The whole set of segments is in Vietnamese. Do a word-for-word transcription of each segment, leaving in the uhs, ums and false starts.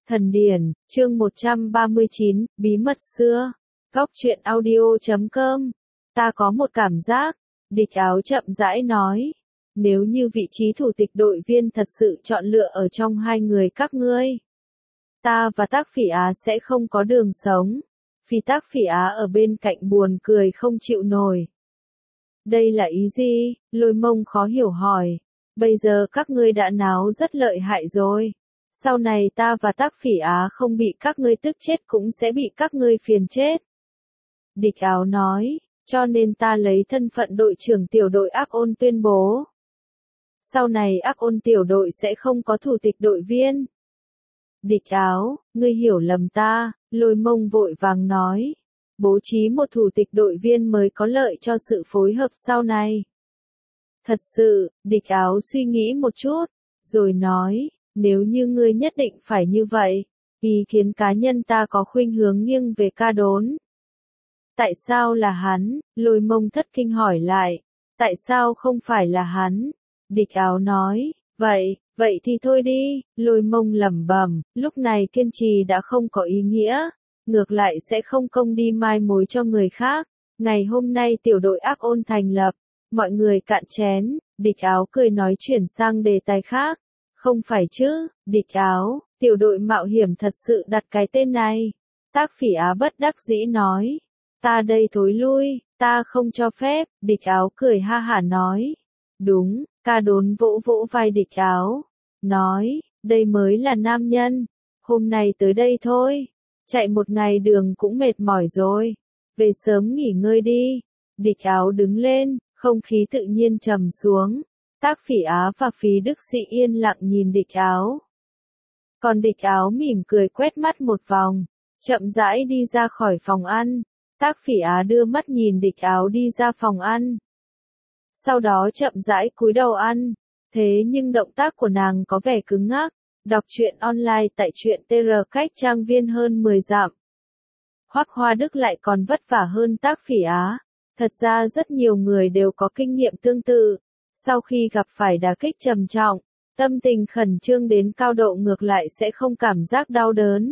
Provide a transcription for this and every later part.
Thần điển, chương một trăm ba mươi chín, bí mật xưa. Góc truyện audio chấm com. Ta có một cảm giác, Địch Áo chậm rãi nói. Nếu như vị trí thủ tịch đội viên thật sự chọn lựa ở trong hai người các ngươi, ta và Tác Phỉ Á sẽ không có đường sống. Phi Tác Phỉ Á ở bên cạnh buồn cười không chịu nổi. Đây là ý gì? Lôi Mông khó hiểu hỏi. Bây giờ các ngươi đã náo rất lợi hại rồi. Sau này ta và Tác Phỉ Á không bị các ngươi tức chết cũng sẽ bị các ngươi phiền chết. Địch Áo nói, cho nên ta lấy thân phận đội trưởng tiểu đội Ác Ôn tuyên bố. Sau này Ác Ôn tiểu đội sẽ không có thủ tịch đội viên. Địch Áo, ngươi hiểu lầm ta, Lôi Mông vội vàng nói. Bố trí một thủ tịch đội viên mới có lợi cho sự phối hợp sau này. Thật sự, Địch Áo suy nghĩ một chút, rồi nói. Nếu như ngươi nhất định phải như vậy, ý kiến cá nhân ta có khuynh hướng nghiêng về Ca Đốn. Tại sao là hắn? Lôi Mông thất kinh hỏi lại. Tại sao không phải là hắn? Địch Áo nói, vậy, vậy thì thôi đi. Lôi Mông lẩm bẩm, lúc này kiên trì đã không có ý nghĩa, ngược lại sẽ không công đi mai mối cho người khác. Ngày hôm nay tiểu đội Ác Ôn thành lập, mọi người cạn chén. Địch Áo cười nói chuyển sang đề tài khác. Không phải chứ, Địch Áo, tiểu đội mạo hiểm thật sự đặt cái tên này. Tác Phỉ Á bất đắc dĩ nói. Ta đây thối lui, ta không cho phép. Địch Áo cười ha hả nói. Đúng, Ca Đốn vỗ vỗ vai Địch Áo. Nói, đây mới là nam nhân. Hôm nay tới đây thôi. Chạy một ngày đường cũng mệt mỏi rồi. Về sớm nghỉ ngơi đi. Địch Áo đứng lên, không khí tự nhiên trầm xuống. Tác Phỉ Á và Phí Đức Sĩ yên lặng nhìn Địch Áo. Còn Địch Áo mỉm cười quét mắt một vòng, chậm rãi đi ra khỏi phòng ăn. Tác Phỉ Á đưa mắt nhìn Địch Áo đi ra phòng ăn. Sau đó chậm rãi cúi đầu ăn, thế nhưng động tác của nàng có vẻ cứng ngắc. Đọc truyện online tại truyện tê rờ cách trang viên hơn mười dặm. Hoắc Hoa Đức lại còn vất vả hơn Tác Phỉ Á. Thật ra rất nhiều người đều có kinh nghiệm tương tự. Sau khi gặp phải đả kích trầm trọng, tâm tình khẩn trương đến cao độ ngược lại sẽ không cảm giác đau đớn.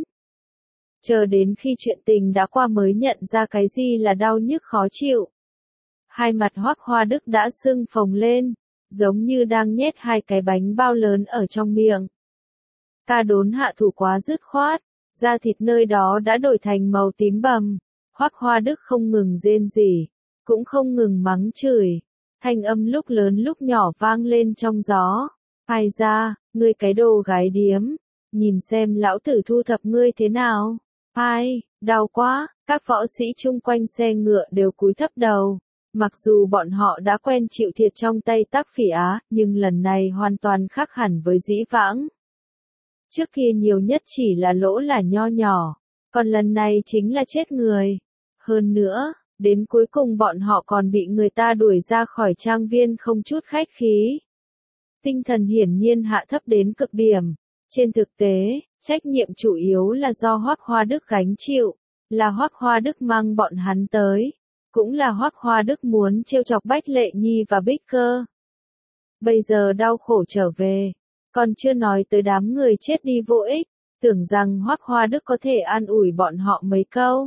Chờ đến khi chuyện tình đã qua mới nhận ra cái gì là đau nhức khó chịu. Hai mặt Hoắc Hoa Đức đã sưng phồng lên, giống như đang nhét hai cái bánh bao lớn ở trong miệng. Ca Đốn hạ thủ quá dứt khoát, da thịt nơi đó đã đổi thành màu tím bầm. Hoắc Hoa Đức không ngừng rên rỉ, cũng không ngừng mắng chửi. Thanh âm lúc lớn lúc nhỏ vang lên trong gió. Ai ra, ngươi cái đồ gái điếm, nhìn xem lão tử thu thập ngươi thế nào. Ai, đau quá, các võ sĩ chung quanh xe ngựa đều cúi thấp đầu. Mặc dù bọn họ đã quen chịu thiệt trong tay Tác Phỉ Á, nhưng lần này hoàn toàn khác hẳn với dĩ vãng. Trước kia nhiều nhất chỉ là lỗ là nho nhỏ, còn lần này chính là chết người. Hơn nữa, đến cuối cùng bọn họ còn bị người ta đuổi ra khỏi trang viên không chút khách khí. Tinh thần hiển nhiên hạ thấp đến cực điểm. Trên thực tế, trách nhiệm chủ yếu là do Hoắc Hoa Đức gánh chịu, là Hoắc Hoa Đức mang bọn hắn tới, cũng là Hoắc Hoa Đức muốn trêu chọc Bách Lệ Nhi và Bích Cơ. Bây giờ đau khổ trở về, còn chưa nói tới đám người chết đi vô ích, tưởng rằng Hoắc Hoa Đức có thể an ủi bọn họ mấy câu.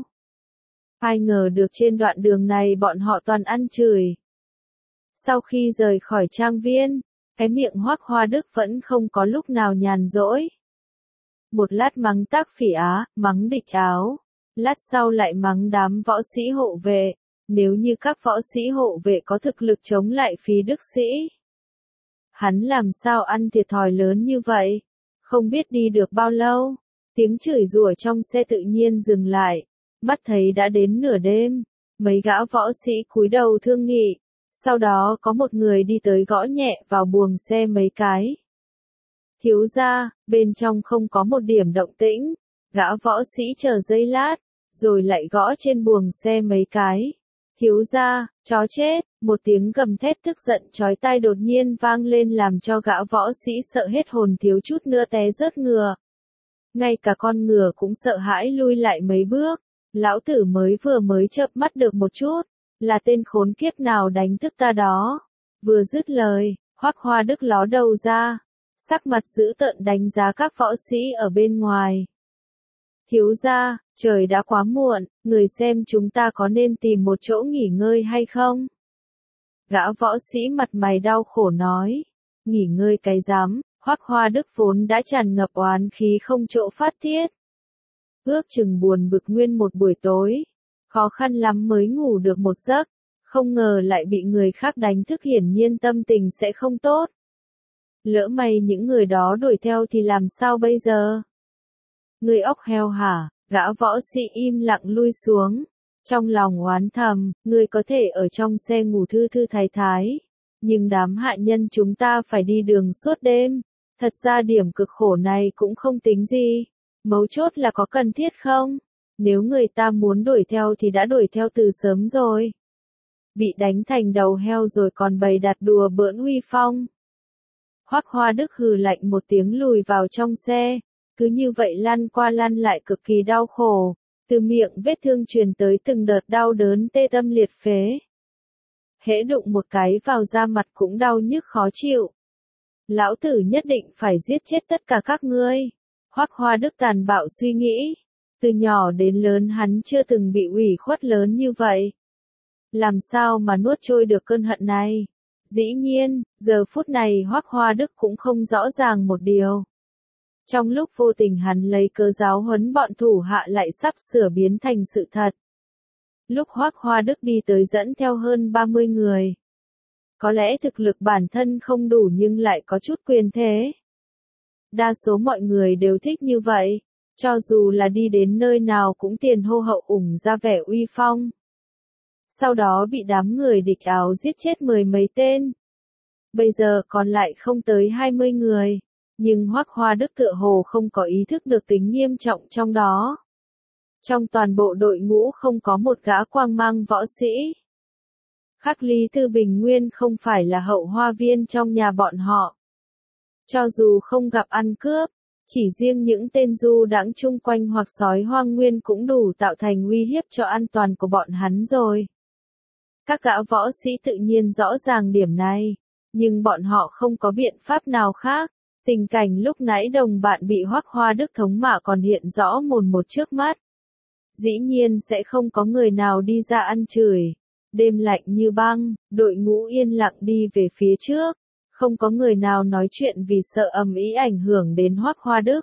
Ai ngờ được trên đoạn đường này bọn họ toàn ăn chửi. Sau khi rời khỏi trang viên, cái miệng Hoắc Hoa Đức vẫn không có lúc nào nhàn rỗi. Một lát mắng Tác Phỉ Á, mắng Địch Áo. Lát sau lại mắng đám võ sĩ hộ vệ. Nếu như các võ sĩ hộ vệ có thực lực chống lại Phí Đức Sĩ, hắn làm sao ăn thiệt thòi lớn như vậy? Không biết đi được bao lâu, tiếng chửi rủa trong xe tự nhiên dừng lại. Mắt thấy đã đến nửa đêm, mấy gã võ sĩ cúi đầu thương nghị, sau đó có một người đi tới gõ nhẹ vào buồng xe mấy cái. Thiếu gia, bên trong không có một điểm động tĩnh. Gã võ sĩ chờ giây lát, rồi lại gõ trên buồng xe mấy cái. Thiếu gia, chó chết, một tiếng gầm thét tức giận chói tai đột nhiên vang lên làm cho gã võ sĩ sợ hết hồn thiếu chút nữa té rớt ngựa. Ngay cả con ngựa cũng sợ hãi lui lại mấy bước. Lão tử mới vừa mới chợp mắt được một chút, là tên khốn kiếp nào đánh thức ta đó. Vừa dứt lời, Hoắc Hoa Đức ló đầu ra, sắc mặt dữ tợn đánh giá các võ sĩ ở bên ngoài. Thiếu gia, trời đã quá muộn, người xem chúng ta có nên tìm một chỗ nghỉ ngơi hay không? Gã võ sĩ mặt mày đau khổ nói. Nghỉ ngơi cái dám, Hoắc Hoa Đức vốn đã tràn ngập oán khí không chỗ phát tiết. Ước chừng buồn bực nguyên một buổi tối, khó khăn lắm mới ngủ được một giấc, không ngờ lại bị người khác đánh thức, hiển nhiên tâm tình sẽ không tốt. Lỡ may những người đó đuổi theo thì làm sao bây giờ? Người ốc heo hả? Gã võ sĩ im lặng lui xuống. Trong lòng oán thầm, người có thể ở trong xe ngủ thư thư thái thái. Nhưng đám hạ nhân chúng ta phải đi đường suốt đêm. Thật ra điểm cực khổ này cũng không tính gì. Mấu chốt là có cần thiết không? Nếu người ta muốn đuổi theo thì đã đuổi theo từ sớm rồi. Bị đánh thành đầu heo rồi còn bày đặt đùa bỡn uy phong. Hoắc Hoa Đức hừ lạnh một tiếng lùi vào trong xe. Cứ như vậy lăn qua lăn lại cực kỳ đau khổ. Từ miệng vết thương truyền tới từng đợt đau đớn tê tâm liệt phế. Hễ đụng một cái vào da mặt cũng đau nhức khó chịu. Lão tử nhất định phải giết chết tất cả các ngươi. Hoắc Hoa Đức tàn bạo suy nghĩ. Từ nhỏ đến lớn hắn chưa từng bị ủy khuất lớn như vậy. Làm sao mà nuốt trôi được cơn hận này? Dĩ nhiên, giờ phút này Hoắc Hoa Đức cũng không rõ ràng một điều. Trong lúc vô tình hắn lấy cớ giáo huấn bọn thủ hạ lại sắp sửa biến thành sự thật. Lúc Hoắc Hoa Đức đi tới dẫn theo hơn ba mươi người. Có lẽ thực lực bản thân không đủ nhưng lại có chút quyền thế. Đa số mọi người đều thích như vậy, cho dù là đi đến nơi nào cũng tiền hô hậu ủng ra vẻ uy phong. Sau đó bị đám người địch áo giết chết mười mấy tên. Bây giờ còn lại không tới hai mươi người. Nhưng Hoắc Hoa Đức tựa hồ không có ý thức được tính nghiêm trọng trong đó. Trong toàn bộ đội ngũ không có một gã quang mang võ sĩ. Khắc Lý Tư Bình Nguyên không phải là hậu hoa viên trong nhà bọn họ. Cho dù không gặp ăn cướp, chỉ riêng những tên du đãng chung quanh hoặc sói hoang nguyên cũng đủ tạo thành uy hiếp cho an toàn của bọn hắn rồi. Các gã võ sĩ tự nhiên rõ ràng điểm này, nhưng bọn họ không có biện pháp nào khác. Tình cảnh lúc nãy đồng bạn bị Hoắc Hoa Đức thống mạ còn hiện rõ mồn một trước mắt. Dĩ nhiên sẽ không có người nào đi ra ăn chửi. Đêm lạnh như băng, đội ngũ yên lặng đi về phía trước. Không có người nào nói chuyện vì sợ ầm ĩ ảnh hưởng đến Hoắc Hoa Đức.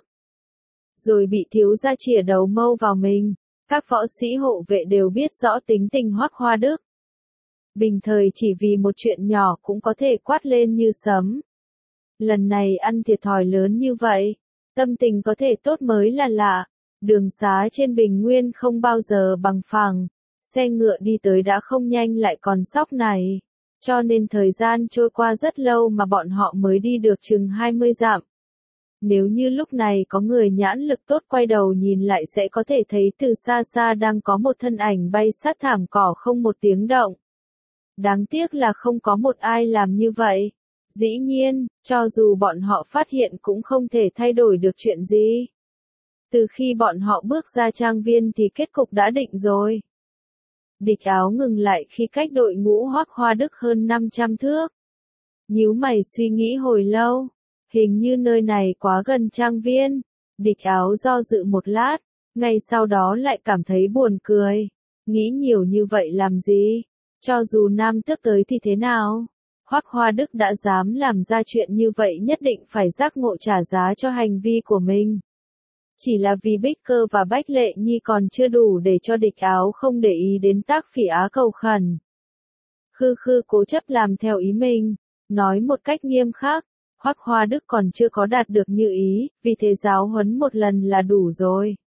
Rồi bị thiếu gia chĩa đầu mâu vào mình. Các võ sĩ hộ vệ đều biết rõ tính tình Hoắc Hoa Đức. Bình thời chỉ vì một chuyện nhỏ cũng có thể quát lên như sấm. Lần này ăn thiệt thòi lớn như vậy, tâm tình có thể tốt mới là lạ. Đường xá trên Bình Nguyên không bao giờ bằng phẳng, xe ngựa đi tới đã không nhanh lại còn sóc này. Cho nên thời gian trôi qua rất lâu mà bọn họ mới đi được chừng hai mươi dặm. Nếu như lúc này có người nhãn lực tốt quay đầu nhìn lại sẽ có thể thấy từ xa xa đang có một thân ảnh bay sát thảm cỏ không một tiếng động. Đáng tiếc là không có một ai làm như vậy. Dĩ nhiên, cho dù bọn họ phát hiện cũng không thể thay đổi được chuyện gì. Từ khi bọn họ bước ra trang viên thì kết cục đã định rồi. Địch áo ngừng lại khi cách đội ngũ Hoắc Hoa Đức hơn năm trăm thước. Nhíu mày suy nghĩ hồi lâu, hình như nơi này quá gần trang viên. Địch áo do dự một lát, ngay sau đó lại cảm thấy buồn cười. Nghĩ nhiều như vậy làm gì? Cho dù Nam Tước tới thì thế nào? Hoắc Hoa Đức đã dám làm ra chuyện như vậy nhất định phải giác ngộ trả giá cho hành vi của mình. Chỉ là vì Bích Cơ và Bách Lệ Nhi còn chưa đủ để cho địch áo không để ý đến Tác Phỉ Á cầu khẩn. Khư khư cố chấp làm theo ý mình, nói một cách nghiêm khắc, Hoắc Hoa Đức còn chưa có đạt được như ý, vì thế giáo huấn một lần là đủ rồi.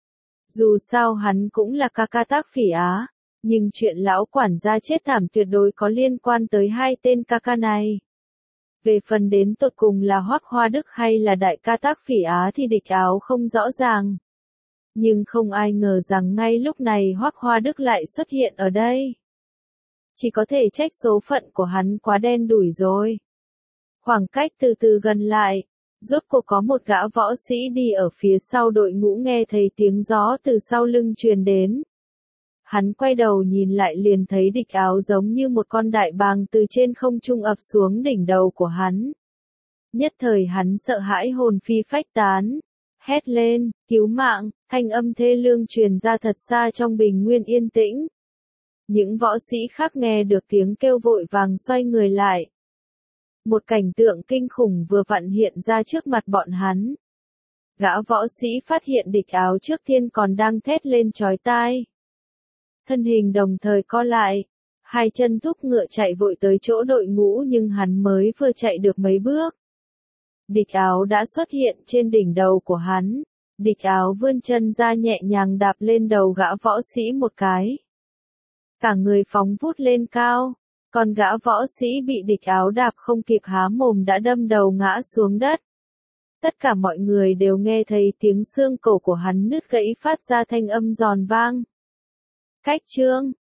Dù sao hắn cũng là ca ca Tác Phỉ Á. Nhưng chuyện lão quản gia chết thảm tuyệt đối có liên quan tới hai tên ca ca này. Về phần đến tột cùng là Hoắc Hoa Đức hay là đại ca Tác Phỉ Á thì địch áo không rõ ràng. Nhưng không ai ngờ rằng ngay lúc này Hoắc Hoa Đức lại xuất hiện ở đây. Chỉ có thể trách số phận của hắn quá đen đủi rồi. Khoảng cách từ từ gần lại, rốt cuộc có một gã võ sĩ đi ở phía sau đội ngũ nghe thấy tiếng gió từ sau lưng truyền đến. Hắn quay đầu nhìn lại liền thấy địch áo giống như một con đại bàng từ trên không trung ập xuống đỉnh đầu của hắn. Nhất thời hắn sợ hãi hồn phi phách tán, hét lên, cứu mạng, thanh âm thê lương truyền ra thật xa trong bình nguyên yên tĩnh. Những võ sĩ khác nghe được tiếng kêu vội vàng xoay người lại. Một cảnh tượng kinh khủng vừa vặn hiện ra trước mặt bọn hắn. Gã võ sĩ phát hiện địch áo trước tiên còn đang thét lên chói tai. Thân hình đồng thời co lại, hai chân thúc ngựa chạy vội tới chỗ đội ngũ nhưng hắn mới vừa chạy được mấy bước. Địch áo đã xuất hiện trên đỉnh đầu của hắn. Địch áo vươn chân ra nhẹ nhàng đạp lên đầu gã võ sĩ một cái. Cả người phóng vút lên cao, còn gã võ sĩ bị địch áo đạp không kịp há mồm đã đâm đầu ngã xuống đất. Tất cả mọi người đều nghe thấy tiếng xương cổ của hắn nứt gãy phát ra thanh âm giòn vang. Cách chương